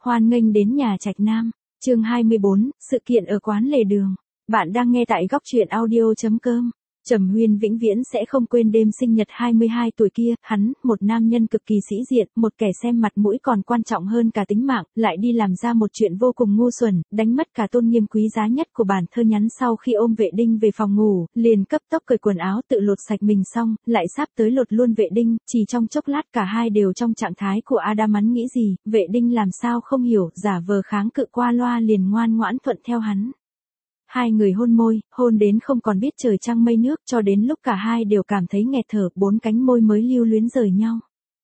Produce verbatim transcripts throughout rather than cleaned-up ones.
Hoan nghênh đến nhà Trạch Nam. Chương hai mươi bốn, sự kiện ở quán lề đường. Bạn đang nghe tại góc truyện audio chấm com. Trầm Huyên vĩnh viễn sẽ không quên đêm sinh nhật hai mươi hai tuổi kia, hắn, một nam nhân cực kỳ sĩ diện, một kẻ xem mặt mũi còn quan trọng hơn cả tính mạng, lại đi làm ra một chuyện vô cùng ngu xuẩn, đánh mất cả tôn nghiêm quý giá nhất của bản thân. Nhắn sau khi ôm Vệ Đinh về phòng ngủ, liền cấp tốc cởi quần áo tự lột sạch mình xong, lại sắp tới lột luôn Vệ Đinh, chỉ trong chốc lát cả hai đều trong trạng thái của Adam. Hắn nghĩ gì, Vệ Đinh làm sao không hiểu, giả vờ kháng cự qua loa liền ngoan ngoãn thuận theo hắn. Hai người hôn môi, hôn đến không còn biết trời trăng mây nước, cho đến lúc cả hai đều cảm thấy nghẹt thở, bốn cánh môi mới lưu luyến rời nhau.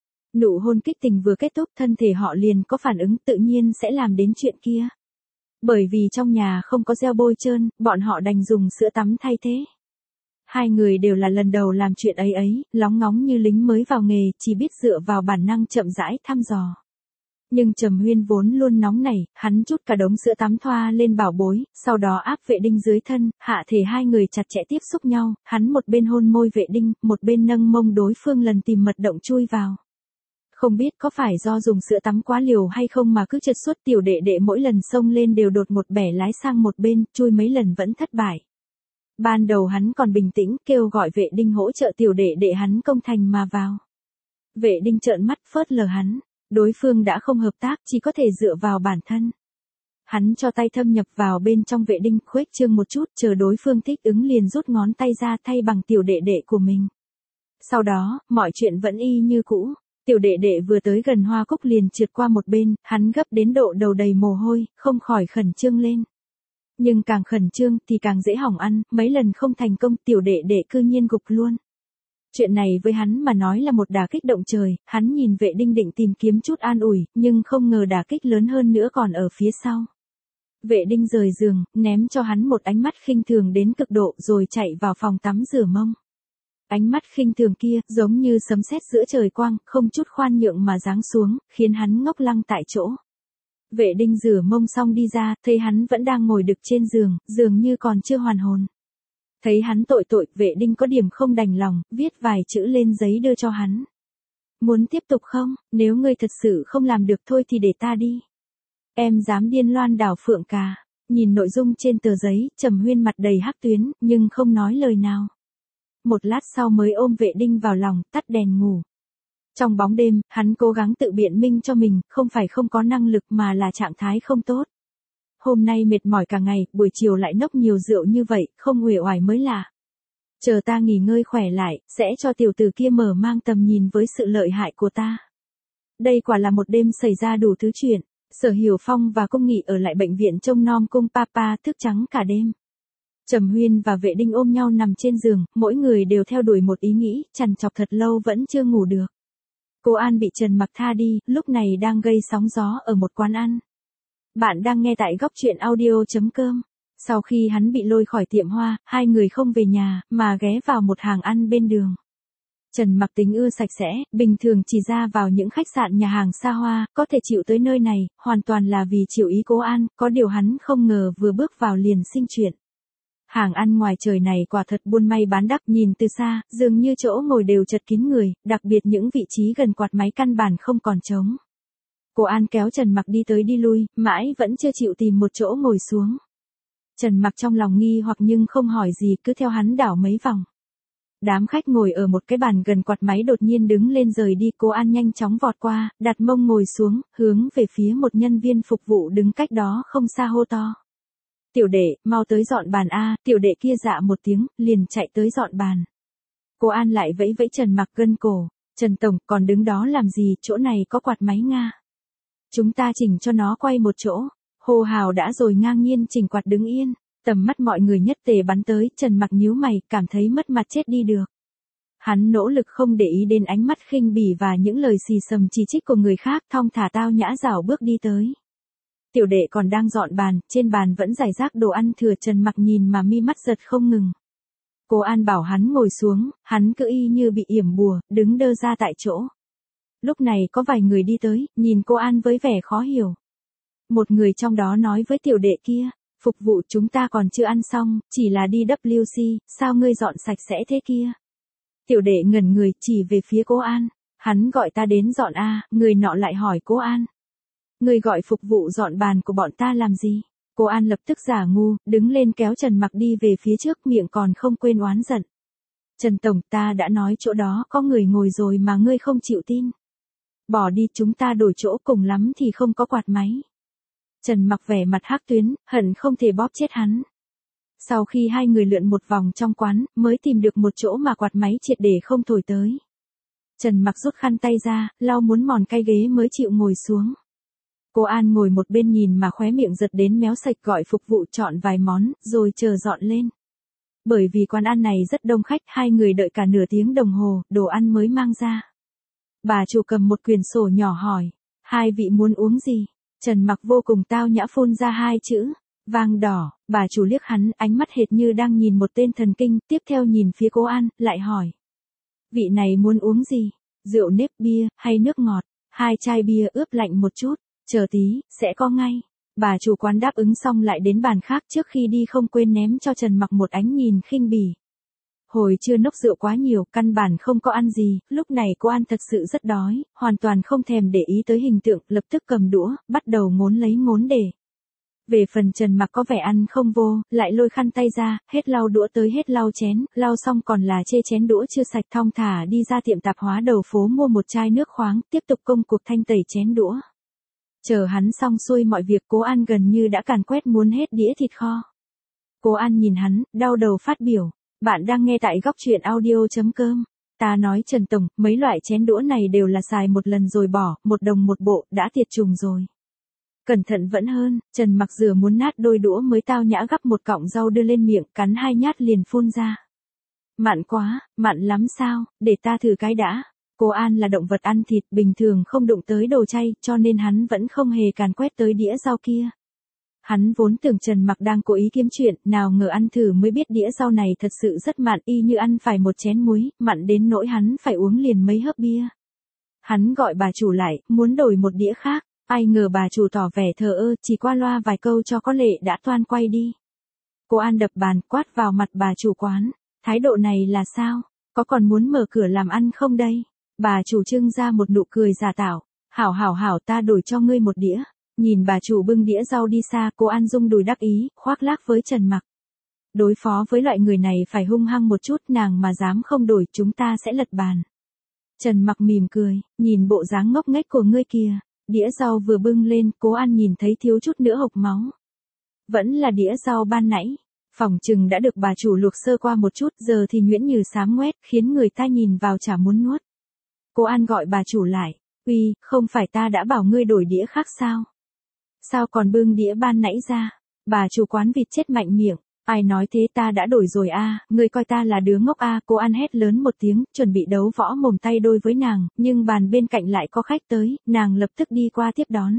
Nụ hôn kích tình vừa kết thúc, thân thể họ liền có phản ứng tự nhiên sẽ làm đến chuyện kia. Bởi vì trong nhà không có gel bôi trơn, bọn họ đành dùng sữa tắm thay thế. Hai người đều là lần đầu làm chuyện ấy ấy, lóng ngóng như lính mới vào nghề, chỉ biết dựa vào bản năng chậm rãi thăm dò. Nhưng Trầm Huyên vốn luôn nóng nảy, hắn chút cả đống sữa tắm thoa lên bảo bối, sau đó áp Vệ Đinh dưới thân, hạ thể hai người chặt chẽ tiếp xúc nhau, hắn một bên hôn môi Vệ Đinh, một bên nâng mông đối phương lần tìm mật động chui vào. Không biết có phải do dùng sữa tắm quá liều hay không mà cứ trượt suốt, tiểu đệ đệ mỗi lần xông lên đều đột một bẻ lái sang một bên, chui mấy lần vẫn thất bại. Ban đầu hắn còn bình tĩnh, kêu gọi Vệ Đinh hỗ trợ tiểu đệ đệ hắn công thành mà vào. Vệ Đinh trợn mắt phớt lờ hắn. Đối phương đã không hợp tác, chỉ có thể dựa vào bản thân. Hắn cho tay thâm nhập vào bên trong Vệ Đinh, khuếch trương một chút, chờ đối phương thích ứng liền rút ngón tay ra thay bằng tiểu đệ đệ của mình. Sau đó, mọi chuyện vẫn y như cũ. Tiểu đệ đệ vừa tới gần hoa cúc liền trượt qua một bên, hắn gấp đến độ đầu đầy mồ hôi, không khỏi khẩn trương lên. Nhưng càng khẩn trương thì càng dễ hỏng ăn, mấy lần không thành công, tiểu đệ đệ cư nhiên gục luôn. Chuyện này với hắn mà nói là một đả kích động trời, hắn nhìn Vệ Đinh định tìm kiếm chút an ủi, nhưng không ngờ đả kích lớn hơn nữa còn ở phía sau. Vệ Đinh rời giường, ném cho hắn một ánh mắt khinh thường đến cực độ rồi chạy vào phòng tắm rửa mông. Ánh mắt khinh thường kia, giống như sấm sét giữa trời quang, không chút khoan nhượng mà giáng xuống, khiến hắn ngốc lăng tại chỗ. Vệ Đinh rửa mông xong đi ra, thấy hắn vẫn đang ngồi đực trên giường, dường như còn chưa hoàn hồn. Thấy hắn tội tội, Vệ Đinh có điểm không đành lòng, viết vài chữ lên giấy đưa cho hắn. Muốn tiếp tục không? Nếu ngươi thật sự không làm được thôi thì để ta đi. Em dám điên loan đảo phượng cà. Nhìn nội dung trên tờ giấy, Trầm Huyên mặt đầy hắc tuyến, nhưng không nói lời nào. Một lát sau mới ôm Vệ Đinh vào lòng, tắt đèn ngủ. Trong bóng đêm, hắn cố gắng tự biện minh cho mình, không phải không có năng lực mà là trạng thái không tốt. Hôm nay mệt mỏi cả ngày, buổi chiều lại nốc nhiều rượu như vậy, không uể oải mới lạ. Chờ ta nghỉ ngơi khỏe lại, sẽ cho tiểu tử kia mở mang tầm nhìn với sự lợi hại của ta. Đây quả là một đêm xảy ra đủ thứ chuyện. Sở Hiểu Phong và Cung Nghị ở lại bệnh viện trông nom Cung Papa thức trắng cả đêm. Trầm Huyên và Vệ Đinh ôm nhau nằm trên giường, mỗi người đều theo đuổi một ý nghĩ, trằn trọc thật lâu vẫn chưa ngủ được. Cô An bị Trần Mặc tha đi, lúc này đang gây sóng gió ở một quán ăn. Bạn đang nghe tại góc truyện audio chấm com. Sau khi hắn bị lôi khỏi tiệm hoa, hai người không về nhà, mà ghé vào một hàng ăn bên đường. Trần Mặc tính ưa sạch sẽ, bình thường chỉ ra vào những khách sạn nhà hàng xa hoa, có thể chịu tới nơi này, hoàn toàn là vì chịu ý cô An, có điều hắn không ngờ vừa bước vào liền sinh chuyện. Hàng ăn ngoài trời này quả thật buôn may bán đắt, nhìn từ xa, dường như chỗ ngồi đều chật kín người, đặc biệt những vị trí gần quạt máy căn bản không còn trống. Cô An kéo Trần Mặc đi tới đi lui, mãi vẫn chưa chịu tìm một chỗ ngồi xuống. Trần Mặc trong lòng nghi hoặc nhưng không hỏi gì, cứ theo hắn đảo mấy vòng. Đám khách ngồi ở một cái bàn gần quạt máy đột nhiên đứng lên rời đi, cô An nhanh chóng vọt qua, đặt mông ngồi xuống, hướng về phía một nhân viên phục vụ đứng cách đó không xa hô to. Tiểu đệ, mau tới dọn bàn a. Tiểu đệ kia dạ một tiếng, liền chạy tới dọn bàn. Cô An lại vẫy vẫy Trần Mặc gân cổ. Trần Tổng, còn đứng đó làm gì, chỗ này có quạt máy Nga. Chúng ta chỉnh cho nó quay một chỗ. Hô hào đã rồi ngang nhiên chỉnh quạt đứng yên. Tầm mắt mọi người nhất tề bắn tới, Trần Mặc nhíu mày, cảm thấy mất mặt chết đi được. Hắn nỗ lực không để ý đến ánh mắt khinh bỉ và những lời xì xầm chỉ trích của người khác, thong thả tao nhã rảo bước đi tới. Tiểu đệ còn đang dọn bàn, trên bàn vẫn rải rác đồ ăn thừa, Trần Mặc nhìn mà mi mắt giật không ngừng. Cô An bảo hắn ngồi xuống, hắn cứ y như bị yểm bùa, đứng đơ ra tại chỗ. Lúc này có vài người đi tới, nhìn cô An với vẻ khó hiểu. Một người trong đó nói với tiểu đệ kia, phục vụ chúng ta còn chưa ăn xong, chỉ là đi W C, sao ngươi dọn sạch sẽ thế kia? Tiểu đệ ngẩn người chỉ về phía cô An, hắn gọi ta đến dọn a. Người nọ lại hỏi cô An. Ngươi gọi phục vụ dọn bàn của bọn ta làm gì? Cô An lập tức giả ngu, đứng lên kéo Trần Mặc đi về phía trước, miệng còn không quên oán giận. Trần Tổng, ta đã nói chỗ đó có người ngồi rồi mà ngươi không chịu tin. Bỏ đi, chúng ta đổi chỗ, cùng lắm thì không có quạt máy. Trần Mặc vẻ mặt hắc tuyến, hận không thể bóp chết hắn. Sau khi hai người lượn một vòng trong quán, mới tìm được một chỗ mà quạt máy triệt để không thổi tới. Trần Mặc rút khăn tay ra, lau muốn mòn cái ghế mới chịu ngồi xuống. Cô An ngồi một bên nhìn mà khóe miệng giật đến méo sạch, gọi phục vụ chọn vài món, rồi chờ dọn lên. Bởi vì quán ăn này rất đông khách, hai người đợi cả nửa tiếng đồng hồ, đồ ăn mới mang ra. Bà chủ cầm một quyển sổ nhỏ hỏi, hai vị muốn uống gì? Trần Mặc vô cùng tao nhã phun ra hai chữ, vang đỏ. Bà chủ liếc hắn, ánh mắt hệt như đang nhìn một tên thần kinh, tiếp theo nhìn phía cô An, lại hỏi. Vị này muốn uống gì? Rượu nếp, bia, hay nước ngọt? Hai chai bia ướp lạnh một chút, chờ tí, sẽ có ngay. Bà chủ quán đáp ứng xong lại đến bàn khác, trước khi đi không quên ném cho Trần Mặc một ánh nhìn khinh bỉ. Hồi trưa nốc rượu quá nhiều, căn bản không có ăn gì, lúc này cô An thật sự rất đói, hoàn toàn không thèm để ý tới hình tượng, lập tức cầm đũa, bắt đầu ngốn lấy ngốn để. Về phần Trần Mặc có vẻ ăn không vô, lại lôi khăn tay ra, hết lau đũa tới hết lau chén, lau xong còn là chê chén đũa chưa sạch, thong thả đi ra tiệm tạp hóa đầu phố mua một chai nước khoáng, tiếp tục công cuộc thanh tẩy chén đũa. Chờ hắn xong xuôi mọi việc, Cố An gần như đã càn quét muốn hết đĩa thịt kho. Cố An nhìn hắn, đau đầu phát biểu, bạn đang nghe tại góc truyện audio chấm com. Ta nói Trần Tổng, mấy loại chén đũa này đều là xài một lần rồi bỏ, một đồng một bộ, đã tiệt trùng rồi. Cẩn thận vẫn hơn. Trần Mặc rửa muốn nát đôi đũa mới tao nhã gắp một cọng rau đưa lên miệng, cắn hai nhát liền phun ra. Mặn quá, mặn lắm sao, để ta thử cái đã. Cố An là động vật ăn thịt, bình thường không đụng tới đồ chay, cho nên hắn vẫn không hề càn quét tới đĩa rau kia. Hắn vốn tưởng Trần Mặc đang cố ý kiếm chuyện, nào ngờ ăn thử mới biết đĩa rau này thật sự rất mặn, y như ăn phải một chén muối, mặn đến nỗi hắn phải uống liền mấy hớp bia. Hắn gọi bà chủ lại, muốn đổi một đĩa khác, ai ngờ bà chủ tỏ vẻ thờ ơ, chỉ qua loa vài câu cho có lệ đã toan quay đi. Cố An đập bàn, quát vào mặt bà chủ quán, thái độ này là sao, có còn muốn mở cửa làm ăn không đây? Bà chủ trưng ra một nụ cười giả tạo, hảo hảo hảo, ta đổi cho ngươi một đĩa. Nhìn bà chủ bưng đĩa rau đi xa, Cố An rung đùi đắc ý, khoác lác với Trần Mặc. Đối phó với loại người này phải hung hăng một chút, nàng mà dám không đổi, chúng ta sẽ lật bàn. Trần Mặc mỉm cười, nhìn bộ dáng ngốc nghếch của ngươi kìa. Đĩa rau vừa bưng lên, Cố An nhìn thấy thiếu chút nữa hộc máu. Vẫn là đĩa rau ban nãy, phỏng chừng đã được bà chủ luộc sơ qua một chút, giờ thì nhuyễn như xám ngoét, khiến người ta nhìn vào chả muốn nuốt. Cố An gọi bà chủ lại, uy, không phải ta đã bảo ngươi đổi đĩa khác sao? Sao còn bưng đĩa ban nãy ra? Bà chủ quán vịt chết mạnh miệng, ai nói thế, ta đã đổi rồi a, à, ngươi coi ta là đứa ngốc a. À. Cố An hét lớn một tiếng, chuẩn bị đấu võ mồm tay đôi với nàng, nhưng bàn bên cạnh lại có khách tới, nàng lập tức đi qua tiếp đón.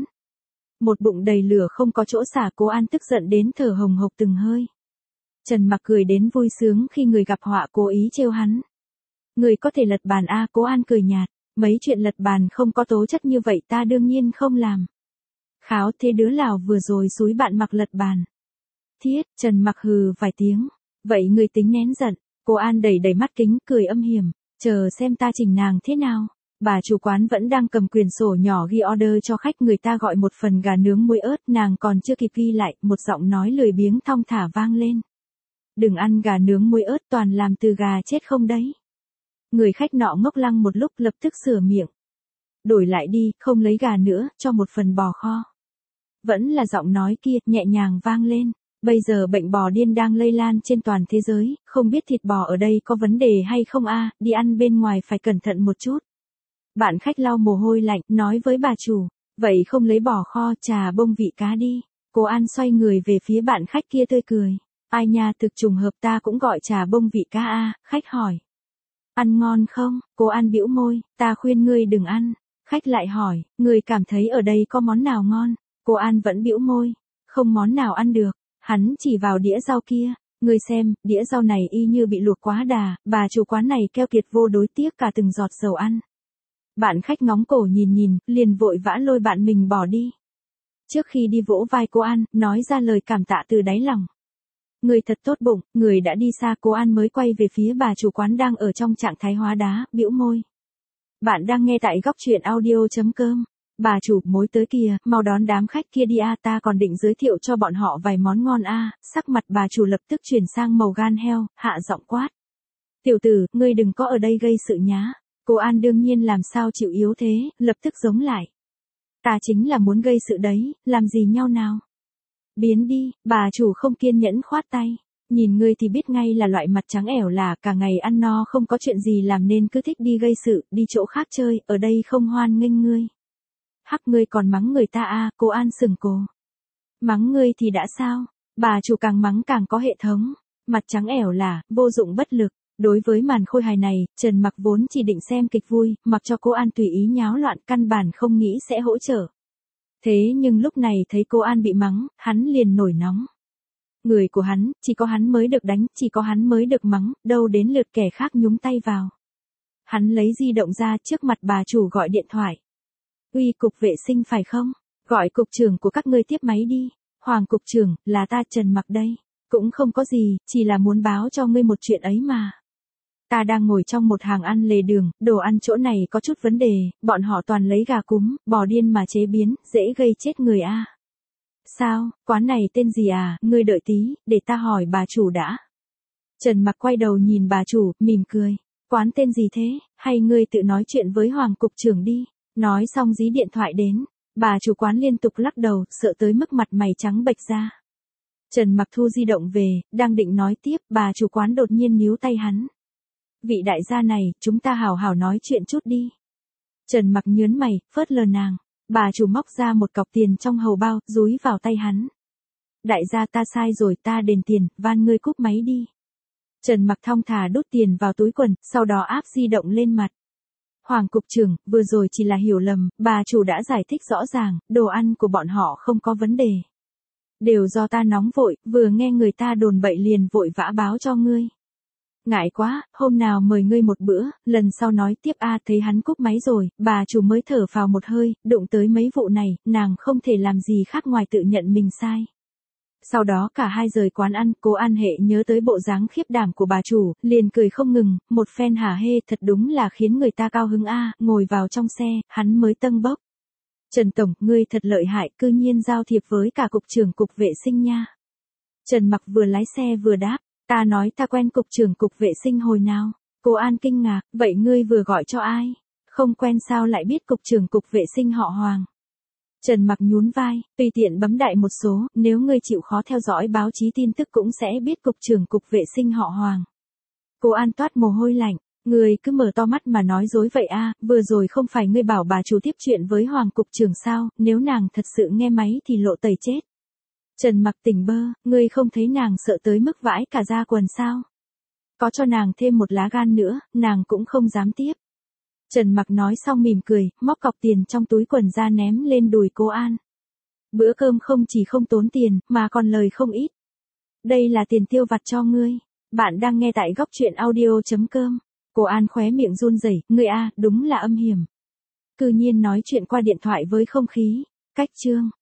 Một bụng đầy lửa không có chỗ xả, Cố An tức giận đến thở hồng hộc từng hơi. Trần Mặc cười đến vui sướng khi người gặp họa cố ý trêu hắn. Người có thể lật bàn a. À, Cố An cười nhạt, mấy chuyện lật bàn không có tố chất như vậy ta đương nhiên không làm. Kháo, thế đứa Lào vừa rồi xúi bạn Mặc lật bàn. Thiết, Trần Mặc hừ vài tiếng, vậy người tính nén giận. Cố An đẩy đẩy mắt kính, cười âm hiểm, chờ xem ta chỉnh nàng thế nào. Bà chủ quán vẫn đang cầm quyển sổ nhỏ ghi order cho khách, người ta gọi một phần gà nướng muối ớt, nàng còn chưa kịp ghi lại, một giọng nói lười biếng thong thả vang lên. Đừng ăn gà nướng muối ớt, toàn làm từ gà chết không đấy. Người khách nọ ngốc lăng một lúc, lập tức sửa miệng. Đổi lại đi, không lấy gà nữa, cho một phần bò kho. Vẫn là giọng nói kia, nhẹ nhàng vang lên. Bây giờ bệnh bò điên đang lây lan trên toàn thế giới, không biết thịt bò ở đây có vấn đề hay không a, à, đi ăn bên ngoài phải cẩn thận một chút. Bạn khách lau mồ hôi lạnh, nói với bà chủ, vậy không lấy bò kho, trà bông vị cá đi. Cố An xoay người về phía bạn khách kia tươi cười. Ai nha, thực trùng hợp ta cũng gọi trà bông vị cá a. À, khách hỏi. Ăn ngon không? Cố An bĩu môi, ta khuyên ngươi đừng ăn. Khách lại hỏi, người cảm thấy ở đây có món nào ngon? Cố An vẫn bĩu môi, không món nào ăn được. Hắn chỉ vào đĩa rau kia, ngươi xem, đĩa rau này y như bị luộc quá đà, bà chủ quán này keo kiệt vô đối tiếc cả từng giọt dầu ăn. Bạn khách ngóng cổ nhìn nhìn, liền vội vã lôi bạn mình bỏ đi. Trước khi đi vỗ vai Cố An, nói ra lời cảm tạ từ đáy lòng. Người thật tốt bụng, người đã đi xa. Cố An mới quay về phía bà chủ quán đang ở trong trạng thái hóa đá, bĩu môi. Bạn đang nghe tại góc truyện audio chấm com. Bà chủ, mối tới kìa, mau đón đám khách kia đi a, ta còn định giới thiệu cho bọn họ vài món ngon a. Sắc mặt bà chủ lập tức chuyển sang màu gan heo, hạ giọng quát. Tiểu tử, ngươi đừng có ở đây gây sự nhá. Cô An đương nhiên làm sao chịu yếu thế, lập tức giống lại. Ta chính là muốn gây sự đấy, làm gì nhau nào. Biến đi, bà chủ không kiên nhẫn khoát tay. Nhìn ngươi thì biết ngay là loại mặt trắng ẻo là cả ngày ăn no không có chuyện gì làm nên cứ thích đi gây sự, đi chỗ khác chơi, ở đây không hoan nghênh ngươi. Hắc, ngươi còn mắng người ta à, cô An sừng cổ. Mắng ngươi thì đã sao, bà chủ càng mắng càng có hệ thống, mặt trắng ẻo là, vô dụng bất lực. Đối với màn khôi hài này, Trần Mặc vốn chỉ định xem kịch vui, mặc cho cô An tùy ý nháo loạn, căn bản không nghĩ sẽ hỗ trợ. Thế nhưng lúc này thấy cô An bị mắng, hắn liền nổi nóng. Người của hắn, chỉ có hắn mới được đánh, chỉ có hắn mới được mắng, đâu đến lượt kẻ khác nhúng tay vào. Hắn lấy di động ra trước mặt bà chủ gọi điện thoại. Uy, cục vệ sinh phải không? Gọi cục trưởng của các ngươi tiếp máy đi. Hoàng cục trưởng, là ta Trần Mặc đây. Cũng không có gì, chỉ là muốn báo cho ngươi một chuyện ấy mà. Ta đang ngồi trong một hàng ăn lề đường, đồ ăn chỗ này có chút vấn đề, bọn họ toàn lấy gà cúm, bò điên mà chế biến, dễ gây chết người a. Sao, quán này tên gì à, ngươi đợi tí, để ta hỏi bà chủ đã. Trần Mặc quay đầu nhìn bà chủ, mỉm cười. Quán tên gì thế, hay ngươi tự nói chuyện với Hoàng cục trưởng đi. Nói xong dí điện thoại đến, bà chủ quán liên tục lắc đầu, sợ tới mức mặt mày trắng bệch ra. Trần Mặc thu di động về, đang định nói tiếp, bà chủ quán đột nhiên níu tay hắn. Vị đại gia này, chúng ta hào hào nói chuyện chút đi. Trần Mặc nhớn mày, phớt lờ nàng. Bà chủ móc ra một cọc tiền trong hầu bao, dúi vào tay hắn. Đại gia, ta sai rồi, ta đền tiền, van ngươi cúp máy đi. Trần Mặc thong thả đút tiền vào túi quần, sau đó áp di động lên mặt. Hoàng cục trưởng, vừa rồi chỉ là hiểu lầm, bà chủ đã giải thích rõ ràng, đồ ăn của bọn họ không có vấn đề. Đều do ta nóng vội, vừa nghe người ta đồn bậy liền vội vã báo cho ngươi. Ngại quá, hôm nào mời ngươi một bữa, lần sau nói tiếp a. À, thấy hắn cúp máy rồi, bà chủ mới thở phào một hơi, đụng tới mấy vụ này, nàng không thể làm gì khác ngoài tự nhận mình sai. Sau đó cả hai rời quán ăn, cô An Hệ nhớ tới bộ dáng khiếp đảm của bà chủ, liền cười không ngừng, một phen hả hê thật đúng là khiến người ta cao hứng a. À, ngồi vào trong xe, hắn mới tâng bốc. Trần Tổng, ngươi thật lợi hại, cư nhiên giao thiệp với cả cục trưởng cục vệ sinh nha. Trần Mặc vừa lái xe vừa đáp. Ta nói ta quen cục trưởng cục vệ sinh hồi nào. Cô An kinh ngạc, vậy ngươi vừa gọi cho ai? Không quen sao lại biết cục trưởng cục vệ sinh họ Hoàng? Trần Mặc nhún vai, tùy tiện bấm đại một số, nếu ngươi chịu khó theo dõi báo chí tin tức cũng sẽ biết cục trưởng cục vệ sinh họ Hoàng. Cô An toát mồ hôi lạnh, ngươi cứ mở to mắt mà nói dối vậy a, à, vừa rồi không phải ngươi bảo bà chủ tiếp chuyện với Hoàng cục trưởng sao, nếu nàng thật sự nghe máy thì lộ tẩy chết. Trần Mặc tỉnh bơ, ngươi không thấy nàng sợ tới mức vãi cả da quần sao? Có cho nàng thêm một lá gan nữa, nàng cũng không dám tiếp. Trần Mặc nói xong mỉm cười, móc cọc tiền trong túi quần ra ném lên đùi cô An. Bữa cơm không chỉ không tốn tiền, mà còn lời không ít. Đây là tiền tiêu vặt cho ngươi. Bạn đang nghe tại góc truyện audio chấm com. Cô An khóe miệng run rẩy, ngươi a, đúng là âm hiểm. Cư nhiên nói chuyện qua điện thoại với không khí. Cách chương.